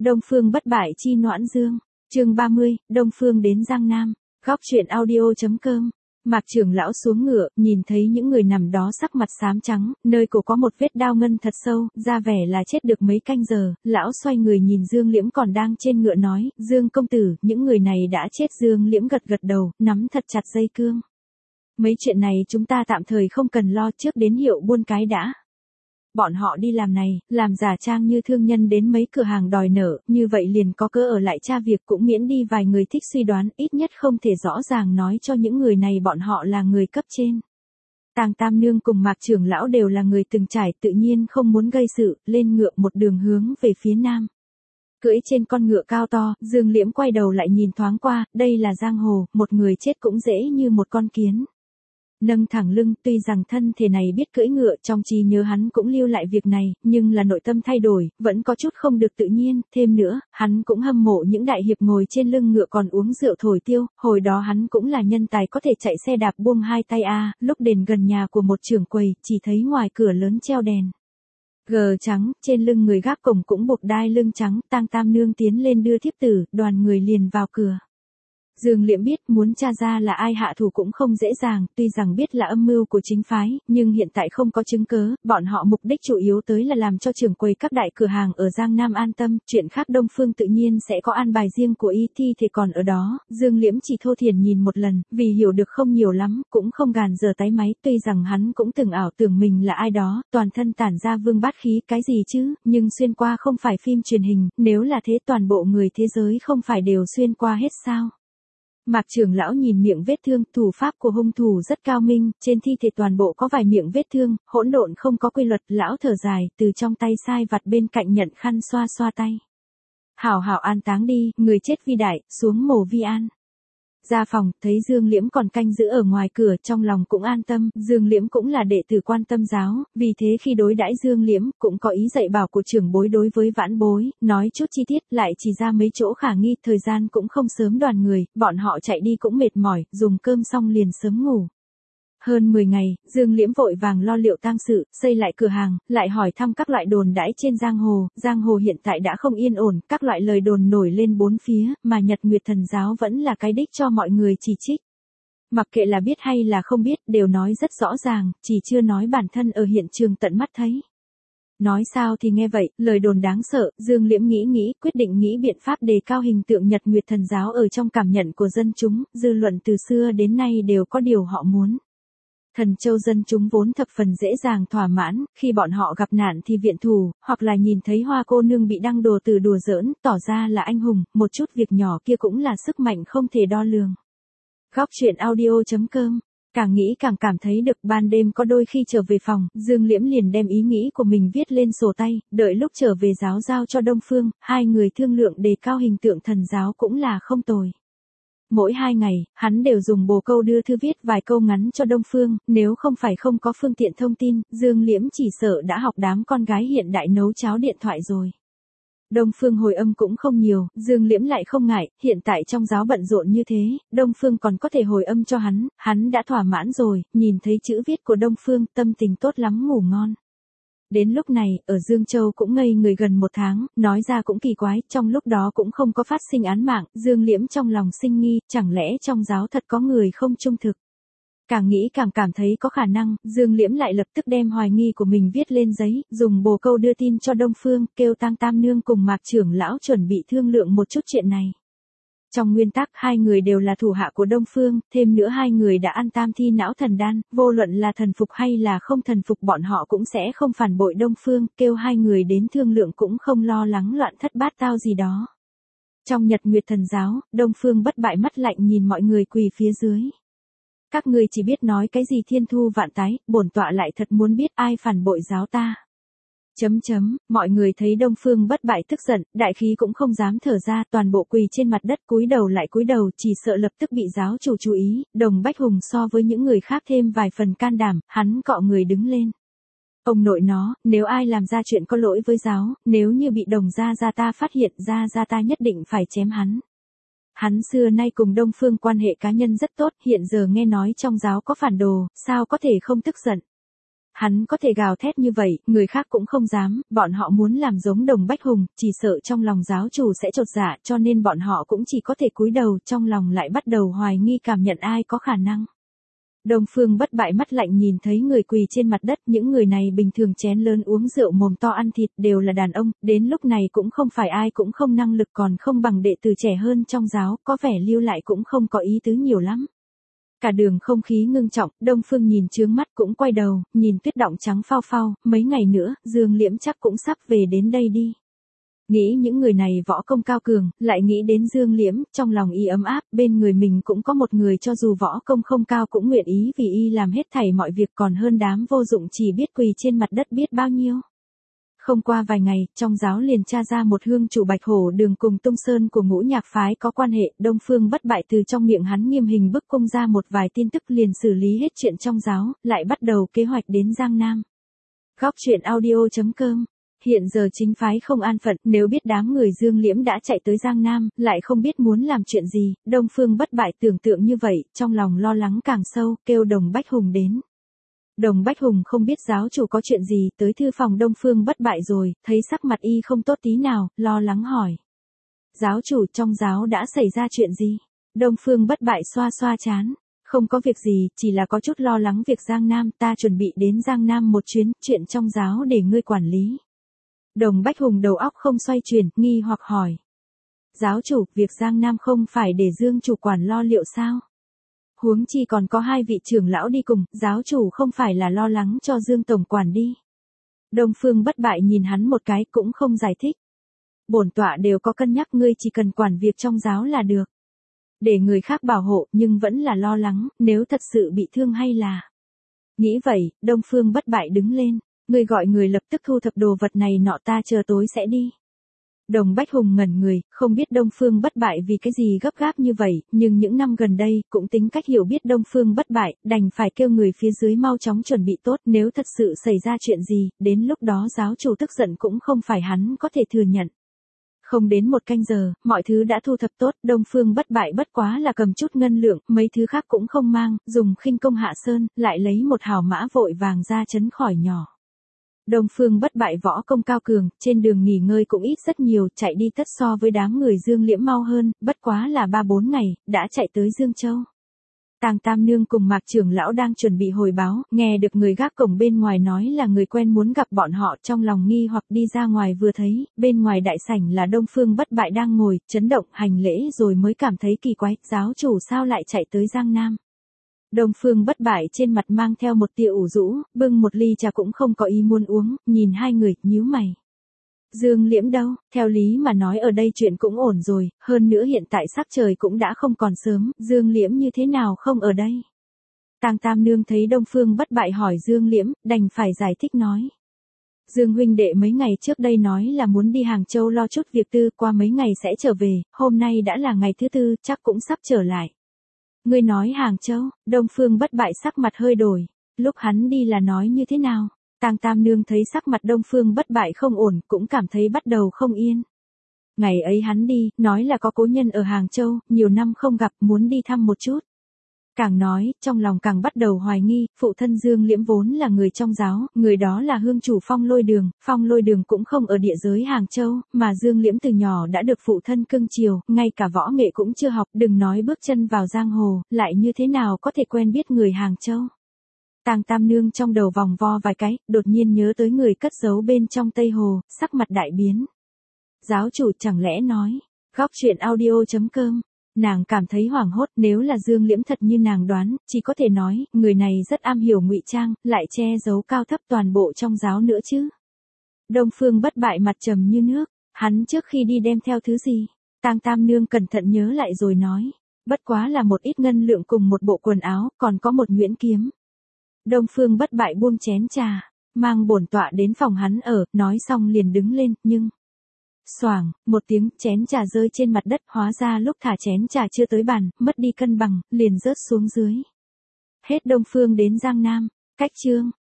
Đông Phương bất bại chi Noãn Dương. Chương 30, Đông Phương đến Giang Nam. Góc truyện audio.com. Mạc trưởng lão xuống ngựa, nhìn thấy những người nằm đó sắc mặt xám trắng, nơi cổ có một vết đao ngân thật sâu, ra vẻ là chết được mấy canh giờ, lão xoay người nhìn Dương Liễm còn đang trên ngựa nói, Dương công tử, những người này đã chết. Dương Liễm gật gật đầu, nắm thật chặt dây cương. Mấy chuyện này chúng ta tạm thời không cần lo, trước đến hiệu buôn cái đã. Bọn họ đi làm này, làm giả trang như thương nhân đến mấy cửa hàng đòi nợ, như vậy liền có cớ ở lại tra việc, cũng miễn đi vài người thích suy đoán, ít nhất không thể rõ ràng nói cho những người này bọn họ là người cấp trên. Tàng Tam Nương cùng Mạc trưởng lão đều là người từng trải, tự nhiên không muốn gây sự, lên ngựa một đường hướng về phía nam. Cưỡi trên con ngựa cao to, Dương Liễm quay đầu lại nhìn thoáng qua, đây là giang hồ, một người chết cũng dễ như một con kiến. Nâng thẳng lưng, tuy rằng thân thể này biết cưỡi ngựa, trong trí nhớ hắn cũng lưu lại việc này, nhưng là nội tâm thay đổi, vẫn có chút không được tự nhiên, thêm nữa, hắn cũng hâm mộ những đại hiệp ngồi trên lưng ngựa còn uống rượu thổi tiêu, hồi đó hắn cũng là nhân tài có thể chạy xe đạp buông hai tay lúc đến gần nhà của một trưởng quầy, chỉ thấy ngoài cửa lớn treo đèn gờ trắng, trên lưng người gác cổng cũng buộc đai lưng trắng, Tang Tam Nương tiến lên đưa thiếp tử, đoàn người liền vào cửa. Dương Liễm biết muốn tra ra là ai hạ thủ cũng không dễ dàng, tuy rằng biết là âm mưu của chính phái, nhưng hiện tại không có chứng cớ, bọn họ mục đích chủ yếu tới là làm cho trưởng quầy các đại cửa hàng ở Giang Nam an tâm, chuyện khác Đông Phương tự nhiên sẽ có an bài riêng của y, thi thể còn ở đó, Dương Liễm chỉ thô thiển nhìn một lần, vì hiểu được không nhiều lắm, cũng không gàn giờ tái máy, tuy rằng hắn cũng từng ảo tưởng mình là ai đó, toàn thân tản ra vương bát khí, cái gì chứ, nhưng xuyên qua không phải phim truyền hình, nếu là thế toàn bộ người thế giới không phải đều xuyên qua hết sao? Mạc trưởng lão nhìn miệng vết thương, thủ pháp của hung thủ rất cao minh, trên thi thể toàn bộ có vài miệng vết thương, hỗn độn không có quy luật, lão thở dài, từ trong tay sai vặt bên cạnh nhận khăn xoa xoa tay. Hảo hảo an táng đi, người chết vi đại, xuống mồ vi an. Ra phòng, thấy Dương Liễm còn canh giữ ở ngoài cửa, trong lòng cũng an tâm, Dương Liễm cũng là đệ tử Quan Tâm giáo, vì thế khi đối đãi Dương Liễm, cũng có ý dạy bảo của trưởng bối đối với vãn bối, nói chút chi tiết, lại chỉ ra mấy chỗ khả nghi, thời gian cũng không sớm đoàn người, bọn họ chạy đi cũng mệt mỏi, dùng cơm xong liền sớm ngủ. Hơn 10 ngày, Dương Liễm vội vàng lo liệu tang sự, xây lại cửa hàng, lại hỏi thăm các loại đồn đãi trên giang hồ hiện tại đã không yên ổn, các loại lời đồn nổi lên bốn phía, mà Nhật Nguyệt Thần giáo vẫn là cái đích cho mọi người chỉ trích. Mặc kệ là biết hay là không biết, đều nói rất rõ ràng, chỉ chưa nói bản thân ở hiện trường tận mắt thấy. Nói sao thì nghe vậy, lời đồn đáng sợ, Dương Liễm nghĩ, quyết định nghĩ biện pháp đề cao hình tượng Nhật Nguyệt Thần giáo ở trong cảm nhận của dân chúng, dư luận từ xưa đến nay đều có điều họ muốn. Thần Châu dân chúng vốn thập phần dễ dàng thỏa mãn, khi bọn họ gặp nạn thì viện thủ, hoặc là nhìn thấy Hoa cô nương bị đăng đồ từ đùa giỡn, tỏ ra là anh hùng, một chút việc nhỏ kia cũng là sức mạnh không thể đo lường. Góc truyện audio.com. Càng nghĩ càng cảm thấy được, ban đêm có đôi khi trở về phòng, Dương Liễm liền đem ý nghĩ của mình viết lên sổ tay, đợi lúc trở về giáo giao cho Đông Phương, hai người thương lượng đề cao hình tượng thần giáo cũng là không tồi. Mỗi 2 ngày, hắn đều dùng bồ câu đưa thư viết vài câu ngắn cho Đông Phương, nếu không phải không có phương tiện thông tin, Dương Liễm chỉ sợ đã học đám con gái hiện đại nấu cháo điện thoại rồi. Đông Phương hồi âm cũng không nhiều, Dương Liễm lại không ngại, hiện tại trong giáo bận rộn như thế, Đông Phương còn có thể hồi âm cho hắn đã thỏa mãn rồi, nhìn thấy chữ viết của Đông Phương, tâm tình tốt lắm ngủ ngon. Đến lúc này, ở Dương Châu cũng ngây người gần 1 tháng, nói ra cũng kỳ quái, trong lúc đó cũng không có phát sinh án mạng, Dương Liễm trong lòng sinh nghi, chẳng lẽ trong giáo thật có người không trung thực. Càng nghĩ càng cảm thấy có khả năng, Dương Liễm lại lập tức đem hoài nghi của mình viết lên giấy, dùng bồ câu đưa tin cho Đông Phương, kêu Tang Tam Nương cùng Mạc trưởng lão chuẩn bị thương lượng một chút chuyện này. Trong nguyên tắc, hai người đều là thủ hạ của Đông Phương, thêm nữa hai người đã ăn tam thi não thần đan, vô luận là thần phục hay là không thần phục bọn họ cũng sẽ không phản bội Đông Phương, kêu hai người đến thương lượng cũng không lo lắng loạn thất bát tao gì đó. Trong Nhật Nguyệt Thần giáo, Đông Phương bất bại mắt lạnh nhìn mọi người quỳ phía dưới. Các ngươi chỉ biết nói cái gì thiên thu vạn tái, bổn tọa lại thật muốn biết ai phản bội giáo ta. Mọi người thấy Đông Phương bất bại tức giận, đại khí cũng không dám thở ra, toàn bộ quỳ trên mặt đất cúi đầu lại cúi đầu, chỉ sợ lập tức bị giáo chủ chú ý. Đồng Bách Hùng so với những người khác thêm vài phần can đảm, hắn cọ người đứng lên. Ông nội nó, nếu ai làm ra chuyện có lỗi với giáo, nếu như bị Đồng gia ta phát hiện ra ta nhất định phải chém hắn. Hắn xưa nay cùng Đông Phương quan hệ cá nhân rất tốt, hiện giờ nghe nói trong giáo có phản đồ, sao có thể không tức giận. Hắn có thể gào thét như vậy, người khác cũng không dám, bọn họ muốn làm giống Đồng Bách Hùng, chỉ sợ trong lòng giáo chủ sẽ chột dạ, cho nên bọn họ cũng chỉ có thể cúi đầu, trong lòng lại bắt đầu hoài nghi cảm nhận ai có khả năng. Đông Phương Bất Bại mắt lạnh nhìn thấy người quỳ trên mặt đất, những người này bình thường chén lớn uống rượu mồm to ăn thịt, đều là đàn ông, đến lúc này cũng không phải ai cũng không năng lực, còn không bằng đệ tử trẻ hơn trong giáo, có vẻ lưu lại cũng không có ý tứ nhiều lắm. Cả đường không khí ngưng trọng, Đông Phương nhìn chướng mắt cũng quay đầu, nhìn tuyết đọng trắng phao phao, mấy ngày nữa, Dương Liễm chắc cũng sắp về đến đây đi. Nghĩ những người này võ công cao cường, lại nghĩ đến Dương Liễm, trong lòng y ấm áp, bên người mình cũng có một người cho dù võ công không cao cũng nguyện ý vì y làm hết thảy mọi việc, còn hơn đám vô dụng chỉ biết quỳ trên mặt đất biết bao nhiêu. Không qua vài ngày, trong giáo liền tra ra một hương chủ Bạch Hổ Đường cùng Tung Sơn của Ngũ Nhạc phái có quan hệ, Đông Phương Bất Bại từ trong miệng hắn nghiêm hình bức cung ra một vài tin tức liền xử lý hết chuyện trong giáo, lại bắt đầu kế hoạch đến Giang Nam. Góc truyện audio.com. Hiện giờ chính phái không an phận, nếu biết đám người Dương Liễm đã chạy tới Giang Nam, lại không biết muốn làm chuyện gì, Đông Phương Bất Bại tưởng tượng như vậy, trong lòng lo lắng càng sâu, kêu Đồng Bách Hùng đến. Đồng Bách Hùng không biết giáo chủ có chuyện gì, tới thư phòng Đông Phương Bất Bại rồi, thấy sắc mặt y không tốt tí nào, lo lắng hỏi. Giáo chủ, trong giáo đã xảy ra chuyện gì? Đông Phương Bất Bại xoa xoa trán. Không có việc gì, chỉ là có chút lo lắng việc Giang Nam, ta chuẩn bị đến Giang Nam một chuyến, chuyện trong giáo để ngươi quản lý. Đồng Bách Hùng đầu óc không xoay chuyển, nghi hoặc hỏi. Giáo chủ, việc Giang Nam không phải để Dương chủ quản lo liệu sao? Huống chi còn có hai vị trưởng lão đi cùng, giáo chủ không phải là lo lắng cho Dương tổng quản đi. Đông Phương Bất Bại nhìn hắn một cái cũng không giải thích. Bổn tọa đều có cân nhắc, ngươi chỉ cần quản việc trong giáo là được. Để người khác bảo hộ, nhưng vẫn là lo lắng, nếu thật sự bị thương hay là. Nghĩ vậy, Đông Phương Bất Bại đứng lên, ngươi gọi người lập tức thu thập đồ vật này nọ, ta chờ tối sẽ đi. Đồng Bách Hùng ngẩn người, không biết Đông Phương Bất Bại vì cái gì gấp gáp như vậy, nhưng những năm gần đây, cũng tính cách hiểu biết Đông Phương Bất Bại, đành phải kêu người phía dưới mau chóng chuẩn bị tốt, nếu thật sự xảy ra chuyện gì, đến lúc đó giáo chủ tức giận cũng không phải hắn có thể thừa nhận. Không đến một canh giờ, mọi thứ đã thu thập tốt, Đông Phương Bất Bại bất quá là cầm chút ngân lượng, mấy thứ khác cũng không mang, dùng khinh công hạ sơn, lại lấy một hào mã vội vàng ra trấn khỏi nhỏ. Đông Phương Bất Bại võ công cao cường, trên đường nghỉ ngơi cũng ít rất nhiều, chạy đi tất so với đám người Dương Liễm mau hơn, bất quá là 3-4 ngày, đã chạy tới Dương Châu. Tàng Tam Nương cùng Mạc trưởng lão đang chuẩn bị hồi báo, nghe được người gác cổng bên ngoài nói là người quen muốn gặp bọn họ, trong lòng nghi hoặc đi ra ngoài vừa thấy, bên ngoài đại sảnh là Đông Phương Bất Bại đang ngồi, chấn động, hành lễ rồi mới cảm thấy kỳ quái, giáo chủ sao lại chạy tới Giang Nam. Đông Phương Bất Bại trên mặt mang theo một tia ủ rũ, bưng một ly trà cũng không có ý muốn uống, nhìn hai người, nhíu mày. Dương Liễm đâu, theo lý mà nói ở đây chuyện cũng ổn rồi, hơn nữa hiện tại sắc trời cũng đã không còn sớm, Dương Liễm như thế nào không ở đây. Tàng Tam Nương thấy Đông Phương Bất Bại hỏi Dương Liễm, đành phải giải thích nói. Dương huynh đệ mấy ngày trước đây nói là muốn đi Hàng Châu lo chút việc tư, qua mấy ngày sẽ trở về, hôm nay đã là ngày thứ tư, chắc cũng sắp trở lại. Ngươi nói Hàng Châu, Đông Phương Bất Bại sắc mặt hơi đổi, lúc hắn đi là nói như thế nào? Tàng Tam Nương thấy sắc mặt Đông Phương Bất Bại không ổn, cũng cảm thấy bắt đầu không yên. Ngày ấy hắn đi, nói là có cố nhân ở Hàng Châu, nhiều năm không gặp, muốn đi thăm một chút. Càng nói, trong lòng càng bắt đầu hoài nghi, phụ thân Dương Liễm vốn là người trong giáo, người đó là hương chủ Phong Lôi Đường cũng không ở địa giới Hàng Châu, mà Dương Liễm từ nhỏ đã được phụ thân cưng chiều, ngay cả võ nghệ cũng chưa học, đừng nói bước chân vào giang hồ, lại như thế nào có thể quen biết người Hàng Châu. Tàng Tam Nương trong đầu vòng vo vài cái, đột nhiên nhớ tới người cất giấu bên trong Tây Hồ, sắc mặt đại biến. Giáo chủ chẳng lẽ nói, góc truyện audio.com. Nàng cảm thấy hoảng hốt, nếu là Dương Liễm thật như nàng đoán, chỉ có thể nói, người này rất am hiểu ngụy trang, lại che giấu cao thấp toàn bộ trong giáo nữa chứ. Đông Phương Bất Bại mặt trầm như nước, hắn trước khi đi đem theo thứ gì? Tàng Tam Nương cẩn thận nhớ lại rồi nói, bất quá là một ít ngân lượng cùng một bộ quần áo, còn có một nhuyễn kiếm. Đông Phương Bất Bại buông chén trà, mang bổn tọa đến phòng hắn ở, nói xong liền đứng lên, nhưng... Xoảng, một tiếng, chén trà rơi trên mặt đất, hóa ra lúc thả chén trà chưa tới bàn, mất đi cân bằng, liền rớt xuống dưới. Hết Đông Phương đến Giang Nam, cách chương.